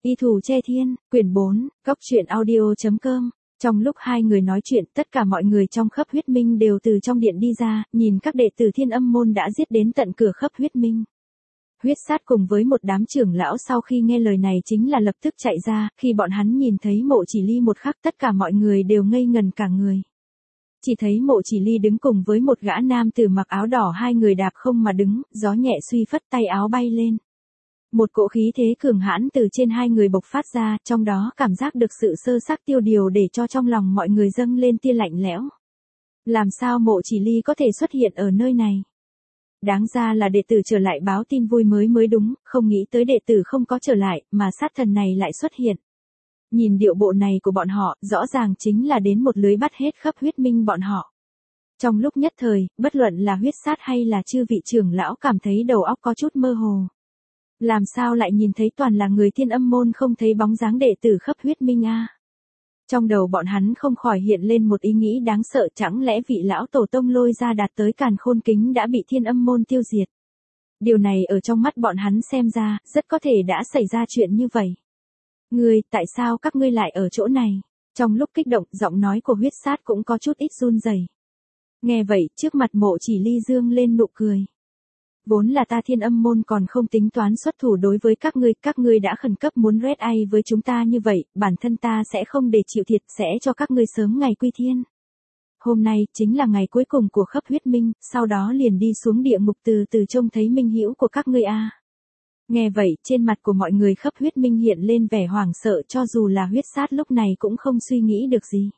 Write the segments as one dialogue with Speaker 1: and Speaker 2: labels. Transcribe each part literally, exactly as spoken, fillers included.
Speaker 1: Y Thù Che Thiên, quyển bốn, góc truyện audio chấm com. Trong lúc hai người nói chuyện, tất cả mọi người trong Khấp Huyết Minh đều từ trong điện đi ra, nhìn các đệ tử Thiên Âm môn đã giết đến tận cửa Khấp Huyết Minh. Huyết Sát cùng với một đám trưởng lão sau khi nghe lời này chính là lập tức chạy ra, khi bọn hắn nhìn thấy Mộ Chỉ Ly một khắc tất cả mọi người đều ngây ngần cả người. Chỉ thấy Mộ Chỉ Ly đứng cùng với một gã nam tử mặc áo đỏ, hai người đạp không mà đứng, gió nhẹ suy phất tay áo bay lên. Một cỗ khí thế cường hãn từ trên hai người bộc phát ra, trong đó cảm giác được sự sơ xác tiêu điều để cho trong lòng mọi người dâng lên tia lạnh lẽo. Làm sao Mộ Chỉ Ly có thể xuất hiện ở nơi này? Đáng ra là đệ tử trở lại báo tin vui mới mới đúng, không nghĩ tới đệ tử không có trở lại, mà sát thần này lại xuất hiện. Nhìn điệu bộ này của bọn họ, rõ ràng chính là đến một lưới bắt hết Khấp Huyết Minh bọn họ. Trong lúc nhất thời, bất luận là Huyết Sát hay là chư vị trưởng lão cảm thấy đầu óc có chút mơ hồ. Làm sao lại nhìn thấy toàn là người Thiên Âm môn, không thấy bóng dáng đệ tử Khấp Huyết Minh a? À? Trong đầu bọn hắn không khỏi hiện lên một ý nghĩ đáng sợ, chẳng lẽ vị lão tổ tông lôi ra đạt tới càn khôn kính đã bị Thiên Âm môn tiêu diệt. Điều này ở trong mắt bọn hắn xem ra, rất có thể đã xảy ra chuyện như vậy. Ngươi, tại sao các ngươi lại ở chỗ này? Trong lúc kích động, giọng nói của Huyết Sát cũng có chút ít run rẩy. Nghe vậy, trước mặt Mộ Chỉ Ly dương lên nụ cười. Vốn là ta Thiên Âm môn còn không tính toán xuất thủ đối với các ngươi, các ngươi đã khẩn cấp muốn red ai với chúng ta như vậy, bản thân ta sẽ không để chịu thiệt, sẽ cho các ngươi sớm ngày quy thiên. Hôm nay chính là ngày cuối cùng của Khấp Huyết Minh, sau đó liền đi xuống địa ngục từ từ trông thấy minh hữu của các ngươi a. À. Nghe vậy, trên mặt của mọi người Khấp Huyết Minh hiện lên vẻ hoảng sợ, cho dù là Huyết Sát lúc này cũng không suy nghĩ được gì.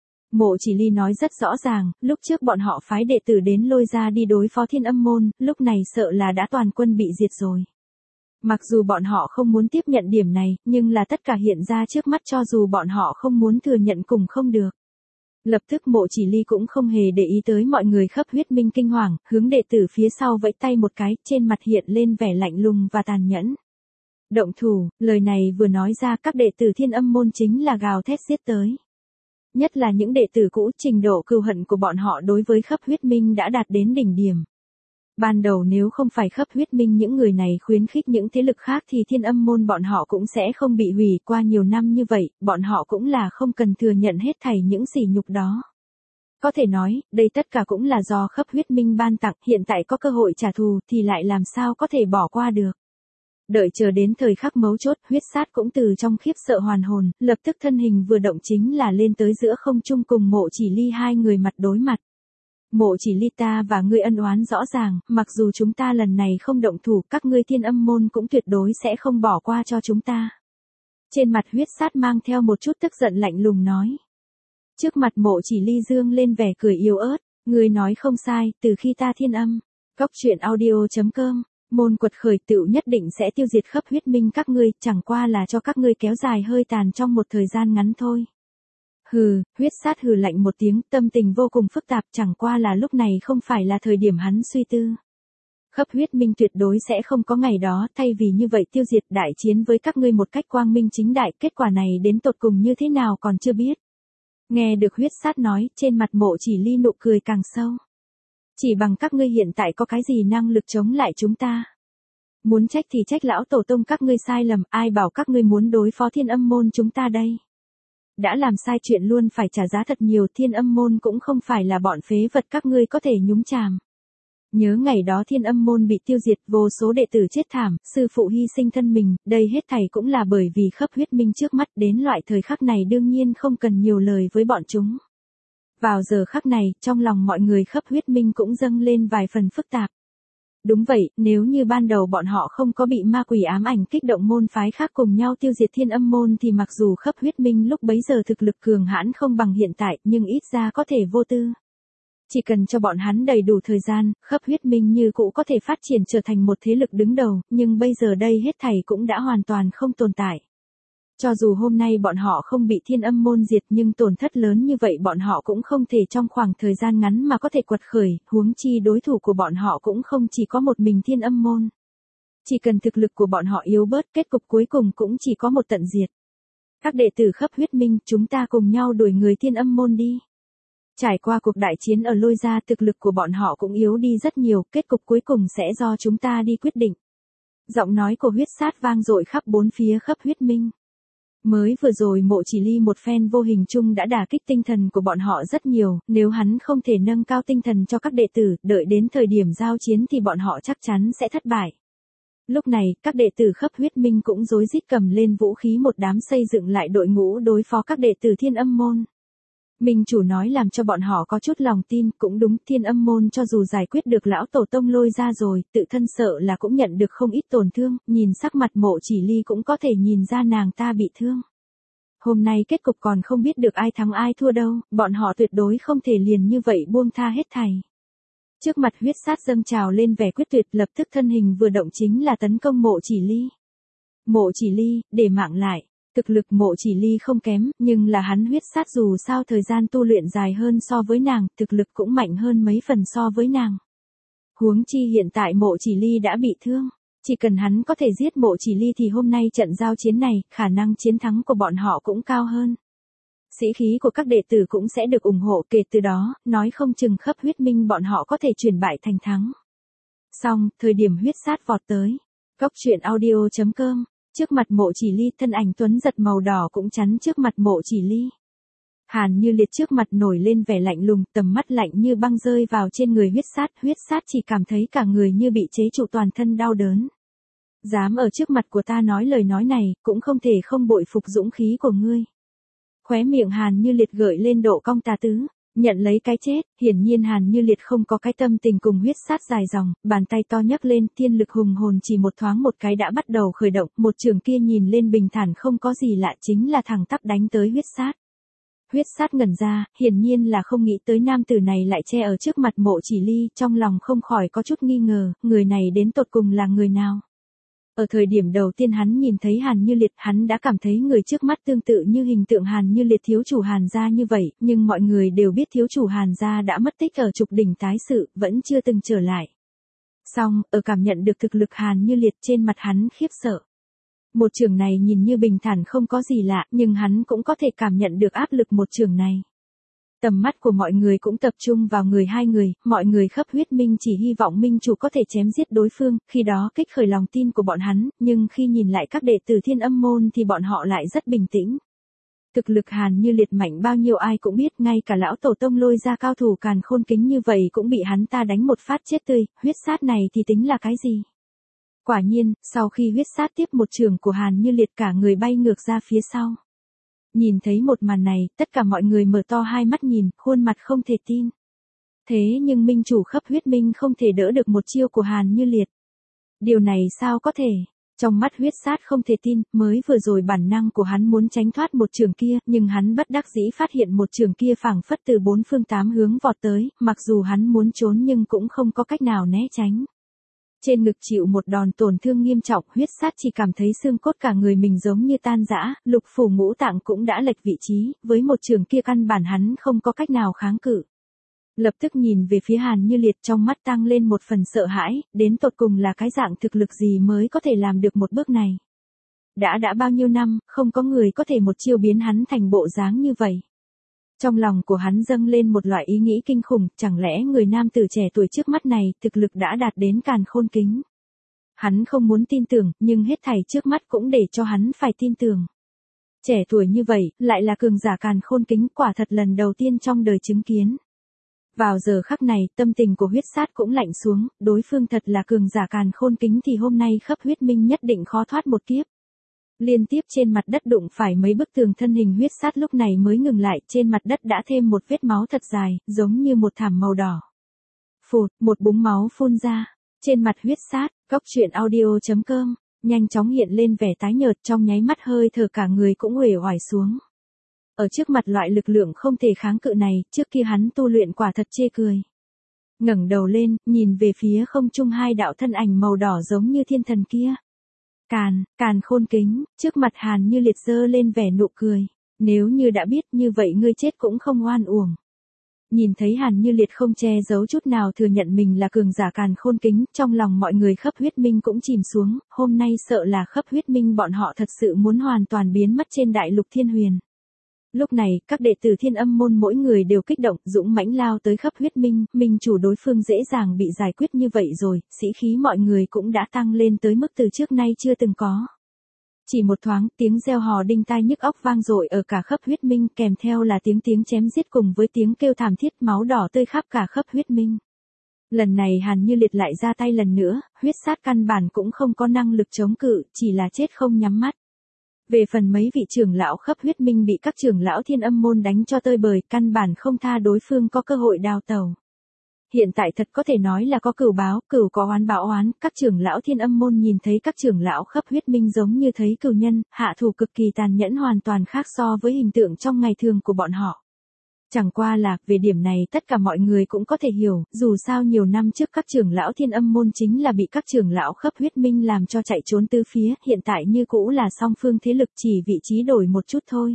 Speaker 1: Mộ Chỉ Ly nói rất rõ ràng, lúc trước bọn họ phái đệ tử đến lôi ra đi đối phó Thiên Âm môn, lúc này sợ là đã toàn quân bị diệt rồi. Mặc dù bọn họ không muốn tiếp nhận điểm này, nhưng là tất cả hiện ra trước mắt, cho dù bọn họ không muốn thừa nhận cũng không được. Lập tức Mộ Chỉ Ly cũng không hề để ý tới mọi người Khấp Huyết Minh kinh hoàng, hướng đệ tử phía sau vẫy tay một cái, trên mặt hiện lên vẻ lạnh lùng và tàn nhẫn. Động thủ, lời này vừa nói ra, các đệ tử Thiên Âm môn chính là gào thét giết tới. Nhất là những đệ tử cũ, trình độ cừu hận của bọn họ đối với Khấp Huyết Minh đã đạt đến đỉnh điểm. Ban đầu nếu không phải Khấp Huyết Minh những người này khuyến khích những thế lực khác thì Thiên Âm môn bọn họ cũng sẽ không bị hủy. Qua nhiều năm như vậy, bọn họ cũng là không cần thừa nhận hết thảy những sỉ nhục đó. Có thể nói, đây tất cả cũng là do Khấp Huyết Minh ban tặng, hiện tại có cơ hội trả thù thì lại làm sao có thể bỏ qua được. Đợi chờ đến thời khắc mấu chốt, Huyết Sát cũng từ trong khiếp sợ hoàn hồn, lập tức thân hình vừa động chính là lên tới giữa không trung cùng Mộ Chỉ Ly hai người mặt đối mặt. Mộ Chỉ Ly, ta và ngươi ân oán rõ ràng, mặc dù chúng ta lần này không động thủ, các ngươi Thiên Âm môn cũng tuyệt đối sẽ không bỏ qua cho chúng ta. Trên mặt Huyết Sát mang theo một chút tức giận lạnh lùng nói. Trước mặt Mộ Chỉ Ly dương lên vẻ cười yếu ớt, ngươi nói không sai, từ khi ta Thiên Âm, góc truyện audio chấm com. Môn quật khởi tựu nhất định sẽ tiêu diệt Khấp Huyết Minh các ngươi, chẳng qua là cho các ngươi kéo dài hơi tàn trong một thời gian ngắn thôi. Hừ, Huyết Sát hừ lạnh một tiếng, tâm tình vô cùng phức tạp, chẳng qua là lúc này không phải là thời điểm hắn suy tư. Khấp Huyết Minh tuyệt đối sẽ không có ngày đó, thay vì như vậy tiêu diệt đại chiến với các ngươi một cách quang minh chính đại, kết quả này đến tột cùng như thế nào còn chưa biết. Nghe được Huyết Sát nói, trên mặt Mộ Chỉ Ly nụ cười càng sâu. Chỉ bằng các ngươi hiện tại có cái gì năng lực chống lại chúng ta? Muốn trách thì trách lão tổ tông các ngươi sai lầm, ai bảo các ngươi muốn đối phó Thiên Âm môn chúng ta đây? Đã làm sai chuyện luôn phải trả giá thật nhiều, Thiên Âm môn cũng không phải là bọn phế vật các ngươi có thể nhúng chàm. Nhớ ngày đó Thiên Âm môn bị tiêu diệt, vô số đệ tử chết thảm, sư phụ hy sinh thân mình, đây hết thảy cũng là bởi vì Khấp Huyết Minh trước mắt, đến loại thời khắc này đương nhiên không cần nhiều lời với bọn chúng. Vào giờ khắc này, trong lòng mọi người Khấp Huyết Minh cũng dâng lên vài phần phức tạp. Đúng vậy, nếu như ban đầu bọn họ không có bị ma quỷ ám ảnh kích động môn phái khác cùng nhau tiêu diệt Thiên Âm môn thì mặc dù Khấp Huyết Minh lúc bấy giờ thực lực cường hãn không bằng hiện tại, nhưng ít ra có thể vô tư. Chỉ cần cho bọn hắn đầy đủ thời gian, Khấp Huyết Minh như cũ có thể phát triển trở thành một thế lực đứng đầu, nhưng bây giờ đây hết thảy cũng đã hoàn toàn không tồn tại. Cho dù hôm nay bọn họ không bị Thiên Âm môn diệt, nhưng tổn thất lớn như vậy bọn họ cũng không thể trong khoảng thời gian ngắn mà có thể quật khởi, huống chi đối thủ của bọn họ cũng không chỉ có một mình Thiên Âm môn. Chỉ cần thực lực của bọn họ yếu bớt, kết cục cuối cùng cũng chỉ có một tận diệt. Các đệ tử Khấp Huyết Minh, chúng ta cùng nhau đuổi người Thiên Âm môn đi. Trải qua cuộc đại chiến ở lôi ra, thực lực của bọn họ cũng yếu đi rất nhiều, kết cục cuối cùng sẽ do chúng ta đi quyết định. Giọng nói của huyết sát vang dội khắp bốn phía khắp huyết minh. Mới vừa rồi Mộ Chỉ Ly một phen vô hình chung đã đả kích tinh thần của bọn họ rất nhiều, nếu hắn không thể nâng cao tinh thần cho các đệ tử, đợi đến thời điểm giao chiến thì bọn họ chắc chắn sẽ thất bại. Lúc này, các đệ tử khắp huyết minh cũng rối rít cầm lên vũ khí một đám xây dựng lại đội ngũ đối phó các đệ tử Thiên Âm môn. Minh chủ nói làm cho bọn họ có chút lòng tin, cũng đúng, Thiên Âm môn cho dù giải quyết được lão tổ tông Lôi ra rồi, tự thân sợ là cũng nhận được không ít tổn thương, nhìn sắc mặt Mộ Chỉ Ly cũng có thể nhìn ra nàng ta bị thương. Hôm nay kết cục còn không biết được ai thắng ai thua đâu, bọn họ tuyệt đối không thể liền như vậy buông tha hết thảy. Trước mặt huyết sát dâng trào lên vẻ quyết tuyệt, lập tức thân hình vừa động chính là tấn công Mộ Chỉ Ly. Mộ Chỉ Ly, để mạng lại. Thực lực Mộ Chỉ Ly không kém, nhưng là hắn huyết sát dù sao thời gian tu luyện dài hơn so với nàng, thực lực cũng mạnh hơn mấy phần so với nàng. Huống chi hiện tại Mộ Chỉ Ly đã bị thương, chỉ cần hắn có thể giết Mộ Chỉ Ly thì hôm nay trận giao chiến này, khả năng chiến thắng của bọn họ cũng cao hơn. Sĩ khí của các đệ tử cũng sẽ được ủng hộ, kể từ đó, nói không chừng khắp huyết minh bọn họ có thể chuyển bại thành thắng. Xong, thời điểm huyết sát vọt tới. Cốc truyện audio chấm com. Trước mặt Mộ Chỉ Ly, thân ảnh tuấn giật màu đỏ cũng chắn trước mặt Mộ Chỉ Ly. Hàn Như Liệt trước mặt nổi lên vẻ lạnh lùng, tầm mắt lạnh như băng rơi vào trên người huyết sát, huyết sát chỉ cảm thấy cả người như bị chế trụ, toàn thân đau đớn. Dám ở trước mặt của ta nói lời nói này, cũng không thể không bội phục dũng khí của ngươi. Khóe miệng Hàn Như Liệt gợi lên độ cong tà tứ. Nhận lấy cái chết, hiển nhiên Hàn Như Liệt không có cái tâm tình cùng huyết sát dài dòng, bàn tay to nhấc lên, thiên lực hùng hồn chỉ một thoáng một cái đã bắt đầu khởi động, một trường kia nhìn lên bình thản không có gì lạ, chính là thẳng tắp đánh tới huyết sát. Huyết sát ngẩn ra, hiển nhiên là không nghĩ tới nam tử này lại che ở trước mặt Mộ Chỉ Ly, trong lòng không khỏi có chút nghi ngờ, người này đến tột cùng là người nào. Ở thời điểm đầu tiên hắn nhìn thấy Hàn Như Liệt, hắn đã cảm thấy người trước mắt tương tự như hình tượng Hàn Như Liệt thiếu chủ Hàn gia như vậy, nhưng mọi người đều biết thiếu chủ Hàn gia đã mất tích ở trục đỉnh tái sự, vẫn chưa từng trở lại. Song, ở cảm nhận được thực lực Hàn Như Liệt trên mặt hắn khiếp sợ. Một trường này nhìn như bình thản không có gì lạ, nhưng hắn cũng có thể cảm nhận được áp lực một trường này. Tầm mắt của mọi người cũng tập trung vào người hai người, mọi người khắp huyết minh chỉ hy vọng minh chủ có thể chém giết đối phương, khi đó kích khởi lòng tin của bọn hắn, nhưng khi nhìn lại các đệ tử Thiên Âm môn thì bọn họ lại rất bình tĩnh. Thực lực Hàn Như Liệt mạnh bao nhiêu ai cũng biết, ngay cả lão tổ tông Lôi ra cao thủ càn khôn kính như vậy cũng bị hắn ta đánh một phát chết tươi, huyết sát này thì tính là cái gì? Quả nhiên, sau khi huyết sát tiếp một trường của Hàn Như Liệt cả người bay ngược ra phía sau. Nhìn thấy một màn này, tất cả mọi người mở to hai mắt nhìn, khuôn mặt không thể tin. Thế nhưng minh chủ khắp huyết minh không thể đỡ được một chiêu của Hàn Như Liệt. Điều này sao có thể? Trong mắt huyết sát không thể tin, mới vừa rồi bản năng của hắn muốn tránh thoát một trường kia, nhưng hắn bất đắc dĩ phát hiện một trường kia phảng phất từ bốn phương tám hướng vọt tới, mặc dù hắn muốn trốn nhưng cũng không có cách nào né tránh. Trên ngực chịu một đòn tổn thương nghiêm trọng, huyết sát chỉ cảm thấy xương cốt cả người mình giống như tan rã, lục phủ ngũ tạng cũng đã lệch vị trí, với một trường kia căn bản hắn không có cách nào kháng cự. Lập tức nhìn về phía Hàn Như Liệt, trong mắt tăng lên một phần sợ hãi, đến tột cùng là cái dạng thực lực gì mới có thể làm được một bước này. Đã đã bao nhiêu năm, không có người có thể một chiêu biến hắn thành bộ dáng như vậy. Trong lòng của hắn dâng lên một loại ý nghĩ kinh khủng, chẳng lẽ người nam tử trẻ tuổi trước mắt này, thực lực đã đạt đến càn khôn kính. Hắn không muốn tin tưởng, nhưng hết thảy trước mắt cũng để cho hắn phải tin tưởng. Trẻ tuổi như vậy, lại là cường giả càn khôn kính, quả thật lần đầu tiên trong đời chứng kiến. Vào giờ khắc này, tâm tình của huyết sát cũng lạnh xuống, đối phương thật là cường giả càn khôn kính thì hôm nay khắp huyết minh nhất định khó thoát một kiếp. Liên tiếp trên mặt đất đụng phải mấy bức tường, thân hình huyết sát lúc này mới ngừng lại, trên mặt đất đã thêm một vết máu thật dài, giống như một thảm màu đỏ. Phụt, một búng máu phun ra, trên mặt huyết sát, cốc truyện audio chấm com, nhanh chóng hiện lên vẻ tái nhợt, trong nháy mắt hơi thở cả người cũng uể oải xuống. Ở trước mặt loại lực lượng không thể kháng cự này, trước kia hắn tu luyện quả thật chê cười. Ngẩng đầu lên, nhìn về phía không trung hai đạo thân ảnh màu đỏ giống như thiên thần kia. Càn, càn khôn kính, trước mặt Hàn Như Liệt giơ lên vẻ nụ cười. Nếu như đã biết như vậy ngươi chết cũng không oan uổng. Nhìn thấy Hàn Như Liệt không che giấu chút nào thừa nhận mình là cường giả càn khôn kính, trong lòng mọi người khắp huyết minh cũng chìm xuống, hôm nay sợ là khắp huyết minh bọn họ thật sự muốn hoàn toàn biến mất trên đại lục thiên huyền. Lúc này, các đệ tử Thiên Âm môn mỗi người đều kích động, dũng mãnh lao tới khắp huyết minh, minh chủ đối phương dễ dàng bị giải quyết như vậy rồi, sĩ khí mọi người cũng đã tăng lên tới mức từ trước nay chưa từng có. Chỉ một thoáng, tiếng reo hò đinh tai nhức óc vang dội ở cả khắp huyết minh, kèm theo là tiếng tiếng chém giết cùng với tiếng kêu thảm thiết, máu đỏ tươi khắp cả khắp huyết minh. Lần này Hàn Như Liệt lại ra tay lần nữa, huyết sát căn bản cũng không có năng lực chống cự, chỉ là chết không nhắm mắt. Về phần mấy vị trưởng lão khắp huyết minh bị các trưởng lão Thiên Âm môn đánh cho tơi bời, căn bản không tha đối phương có cơ hội đào tẩu. Hiện tại thật có thể nói là có cửu báo, cửu có oán báo oán, các trưởng lão Thiên Âm môn nhìn thấy các trưởng lão khắp huyết minh giống như thấy cửu nhân, hạ thủ cực kỳ tàn nhẫn, hoàn toàn khác so với hình tượng trong ngày thường của bọn họ. Chẳng qua là, về điểm này tất cả mọi người cũng có thể hiểu, dù sao nhiều năm trước các trưởng lão Thiên Âm môn chính là bị các trưởng lão khắp huyết minh làm cho chạy trốn tứ phía, hiện tại như cũ là song phương thế lực, chỉ vị trí đổi một chút thôi.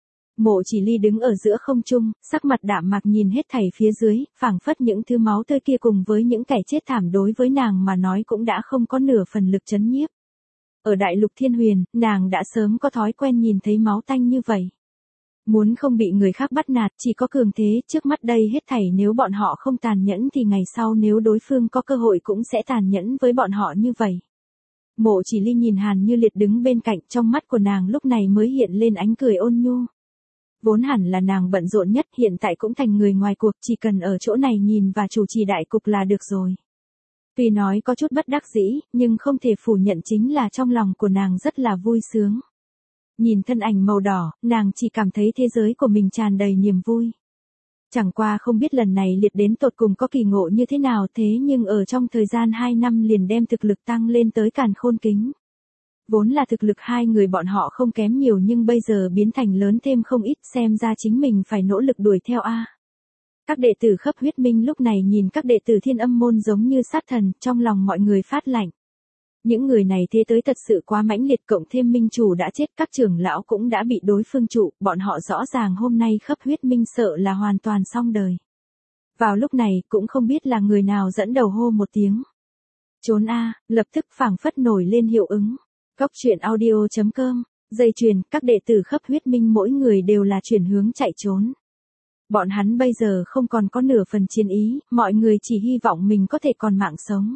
Speaker 1: Mộ Chỉ Ly đứng ở giữa không trung, sắc mặt đạm mạc nhìn hết thảy phía dưới, phảng phất những thứ máu tươi kia cùng với những kẻ chết thảm đối với nàng mà nói cũng đã không có nửa phần lực chấn nhiếp. Ở đại lục Thiên Huyền, nàng đã sớm có thói quen nhìn thấy máu tanh như vậy. Muốn không bị người khác bắt nạt, chỉ có cường thế, trước mắt đây hết thảy nếu bọn họ không tàn nhẫn thì ngày sau nếu đối phương có cơ hội cũng sẽ tàn nhẫn với bọn họ như vậy. Mộ Chỉ Ly nhìn Hàn Như Liệt đứng bên cạnh, trong mắt của nàng lúc này mới hiện lên ánh cười ôn nhu. Vốn hẳn là nàng bận rộn nhất, hiện tại cũng thành người ngoài cuộc, chỉ cần ở chỗ này nhìn và chủ trì đại cục là được rồi. Tuy nói có chút bất đắc dĩ, nhưng không thể phủ nhận chính là trong lòng của nàng rất là vui sướng. Nhìn thân ảnh màu đỏ, nàng chỉ cảm thấy thế giới của mình tràn đầy niềm vui. Chẳng qua không biết lần này Liệt đến tột cùng có kỳ ngộ như thế nào, thế nhưng ở trong thời gian hai năm liền đem thực lực tăng lên tới càn khôn kính. Vốn là thực lực hai người bọn họ không kém nhiều nhưng bây giờ biến thành lớn thêm không ít, xem ra chính mình phải nỗ lực đuổi theo a. Các đệ tử khắp huyết minh lúc này nhìn các đệ tử Thiên Âm môn giống như sát thần, trong lòng mọi người phát lạnh. Những người này thế tới thật sự quá mãnh liệt, cộng thêm minh chủ đã chết, các trưởng lão cũng đã bị đối phương trụ, bọn họ rõ ràng hôm nay khắp huyết minh sợ là hoàn toàn xong đời. Vào lúc này, cũng không biết là người nào dẫn đầu hô một tiếng. Trốn a, lập tức phảng phất nổi lên hiệu ứng. Góc truyện audio chấm com, dây chuyền, các đệ tử khắp huyết minh mỗi người đều là chuyển hướng chạy trốn. Bọn hắn bây giờ không còn có nửa phần chiến ý, mọi người chỉ hy vọng mình có thể còn mạng sống.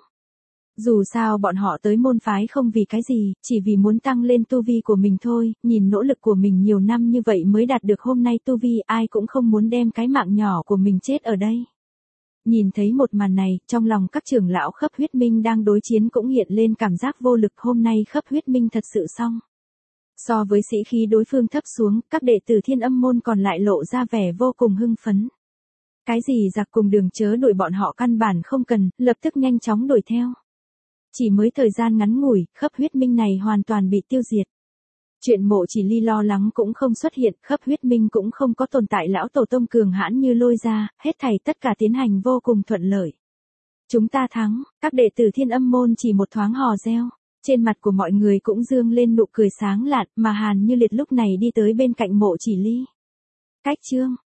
Speaker 1: Dù sao bọn họ tới môn phái không vì cái gì, chỉ vì muốn tăng lên tu vi của mình thôi, nhìn nỗ lực của mình nhiều năm như vậy mới đạt được hôm nay tu vi, ai cũng không muốn đem cái mạng nhỏ của mình chết ở đây. Nhìn thấy một màn này, trong lòng các trưởng lão khắp huyết minh đang đối chiến cũng hiện lên cảm giác vô lực, hôm nay khắp huyết minh thật sự xong. So với sĩ khí đối phương thấp xuống, các đệ tử Thiên Âm môn còn lại lộ ra vẻ vô cùng hưng phấn. Cái gì giặc cùng đường chớ đuổi bọn họ căn bản không cần, lập tức nhanh chóng đuổi theo. Chỉ mới thời gian ngắn ngủi, khắp huyết minh này hoàn toàn bị tiêu diệt. Chuyện Mộ Chỉ Ly lo lắng cũng không xuất hiện, khắp huyết minh cũng không có tồn tại lão tổ tông cường hãn như Lôi ra, hết thảy tất cả tiến hành vô cùng thuận lợi. Chúng ta thắng, các đệ tử Thiên Âm môn chỉ một thoáng hò reo, trên mặt của mọi người cũng dương lên nụ cười sáng lạn, mà Hàn Như Liệt lúc này đi tới bên cạnh Mộ Chỉ Ly. Cách chương